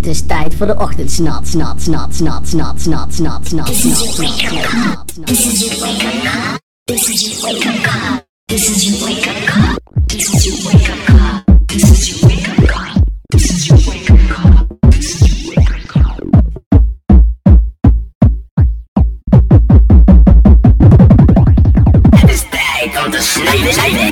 Het is tijd voor de ochtendsnat, snat, snat, snat, snat, snat, snat, snat, snat, snat. This is your wake up call. This is your wake up call. This is your wake up call. This is your wake up call. This is your wake up call. This is your wake up call. This is your wake up call. Het is tijd om te snijden.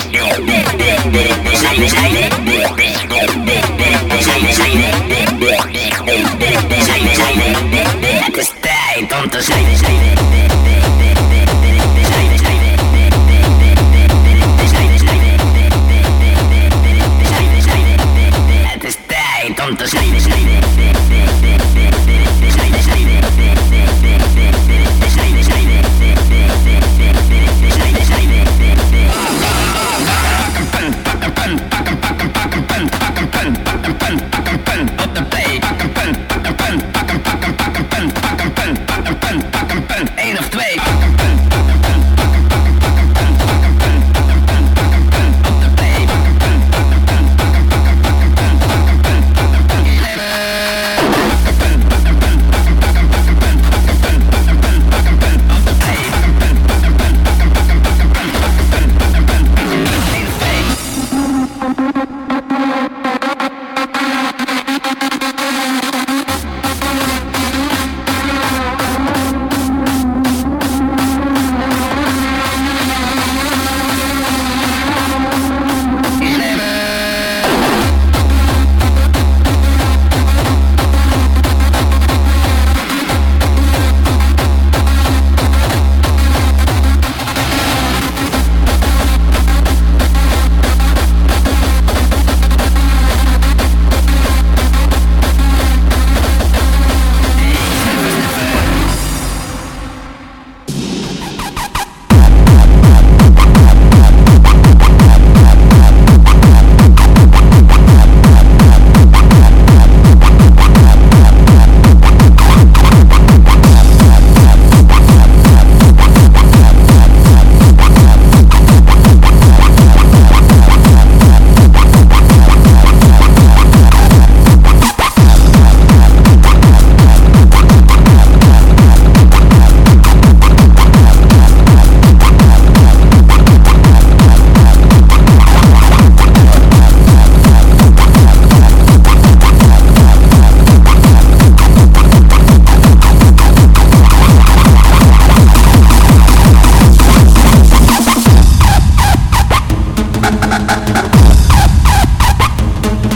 Het is tijd om te snijden. Om te snijden. Eén of twee.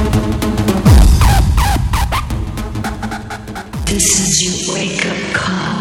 This is your wake up call.